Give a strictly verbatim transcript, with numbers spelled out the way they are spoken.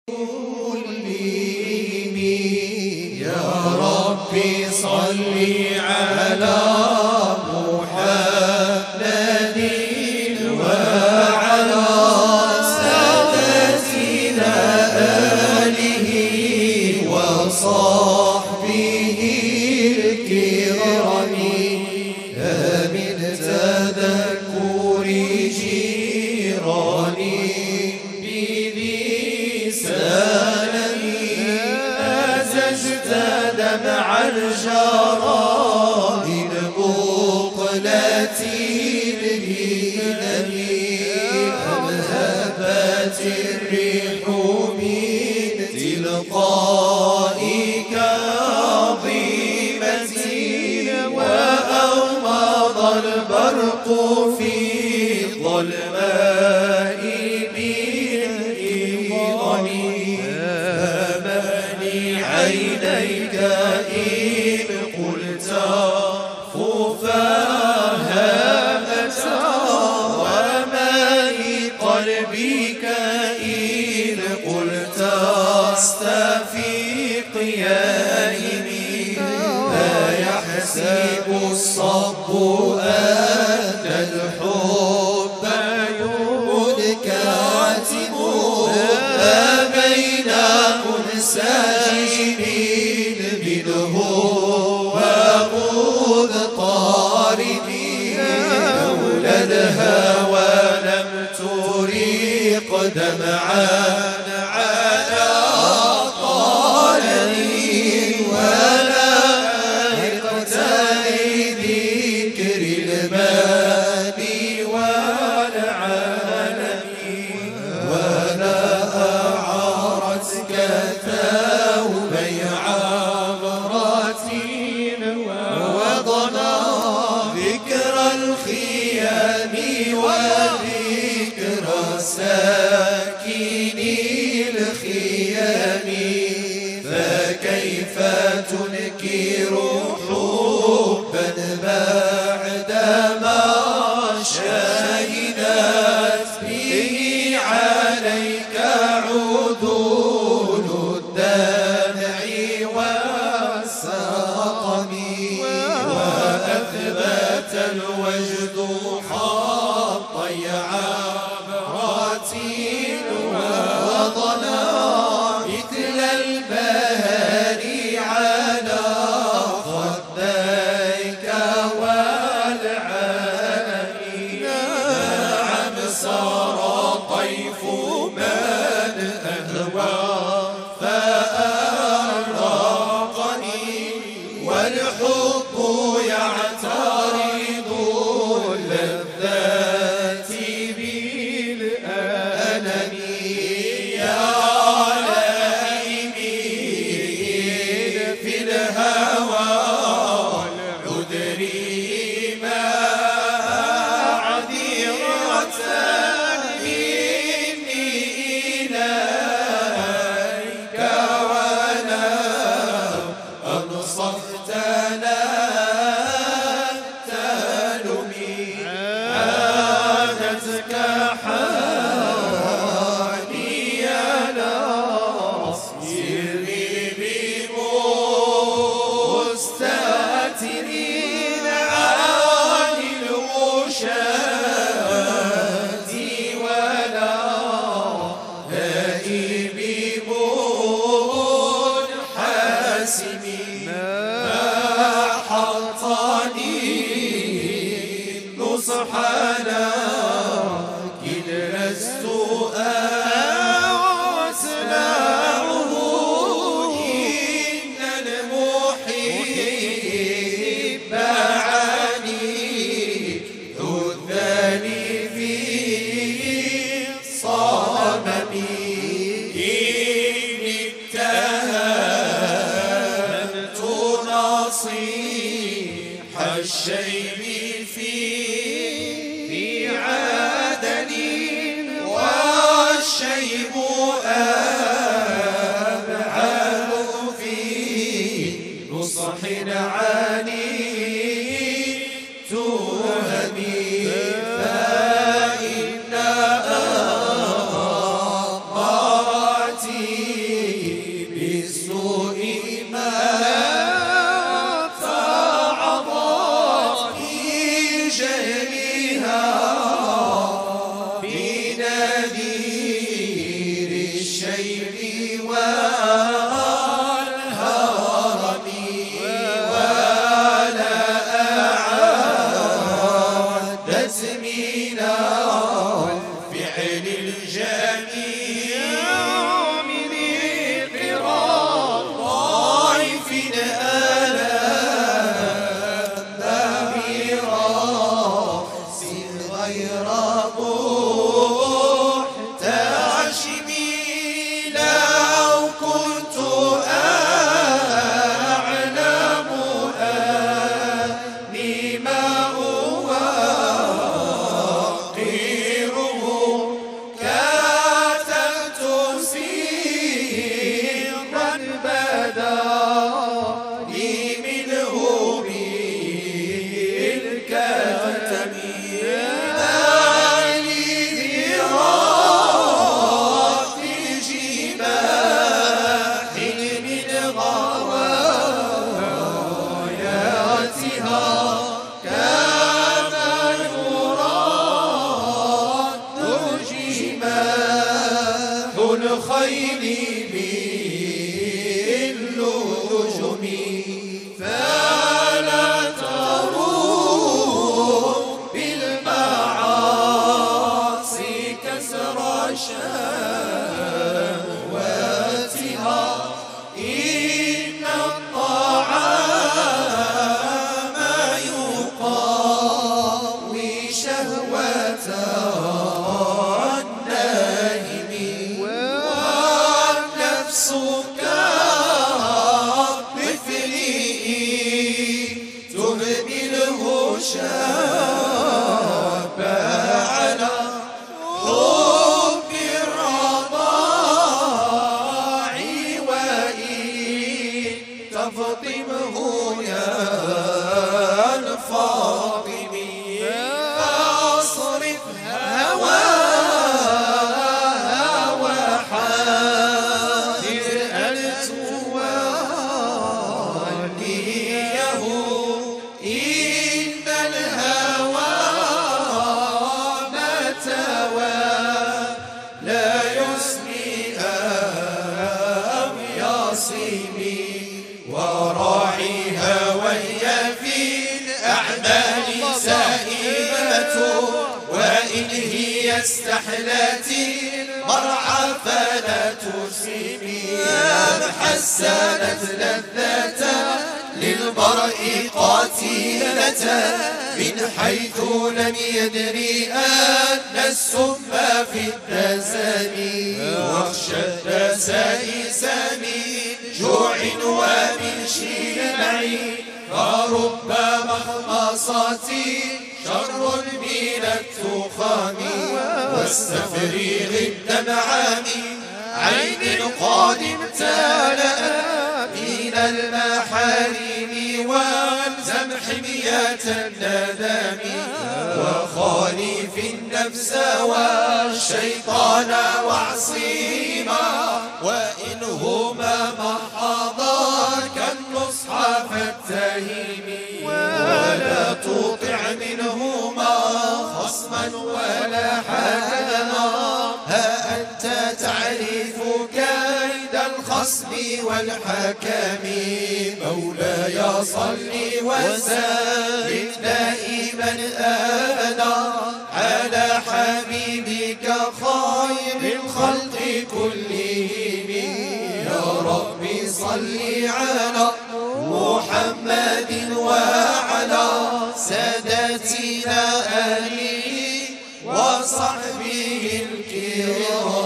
يا ربي صل على محمد وعلى سادتنا آله وصحبه الكرام من تذكر جيراني بذي سالمي أزجت دمع الجرى من مقلة الهلم أذهبت الريح من تلقاء كاظمة وأومض البرق في الظلماء بالإظام فمالي عينيك إن قلت خفاها أتى ومالي قلبك إن قلت استفيق يا إني لا يحسب الصب أن الحب منكاتب ما بين منسجم منه ومضطرب لولا الهوى لم تريق دمعا على قلبي ولا اقتدي ذكر الماني والعالمين ولا أعارتك ثوبي عبرة وضنا ذكر الخيام وذكر ساكني الخيام فكيف تنكر حبا بعدما شهدت به عليك عدول الدمع والسقم وأثبت الوجد حطي عبرات وضنا مثل البهار على خديك والعالمين نعم سار طيف من أهوى فأرقني والحب يعترض اللذات بالألم يا لائمين في الهوى عذري ما عذرة إني إليك ولا أنصفت لا تلمي عادتك حالي لا سيري بمستترين عن الوشاة ولا هائب منحاسب ما حطني النصح لكن لست أسمعه إن المحب عني ذو الثاني في صمم إن اتهمت نصيح الشيب في في عدن والشيب أبعد في نصح عني تهمي فإن أمرتي الشيب والهرم ولا أعادت من الفعل الجميل من إقرار ضعيف ألم براس غير محتشم لو كنت أعلم أني ما أوقره كتبت سرا بدا لي منه بالكتم الخيل باللجم فلا تروم بالمعاصي كسر شهواتها إن الطعام يقوي شهوتها شاب على حب الرضاع وإن تفطمه يا الفاطم فاصرف هواها وحاذر أن توليه إن الهوى متوى لا يسمي أو يصيبي وراعيها وهي في الأعمال سائمة وإن هي استحلت المرعى فلا تسيبي حسنت لذة للمرء قاتلة من حيث لم يدري أن السم في الدسم واخشى الدسائس من جوع ومن شبع فرب مخمصة شر من التخام واستفريغ الدمع من عين قد امتلأت من المحارم والزم حمية الندم وخالف النفس والشيطان وعصيما وإنهما محضا كالنصح فاتهم ولا تطع منهما خصما ولا حكما ها أنت تعرف كيد الخصم والحكم مولاي صل وسلم دائما أبدا على حبيبك خير الخلق كلهم يا ربي صل على محمد وعلى سادتنا آله وصحبه الكرام.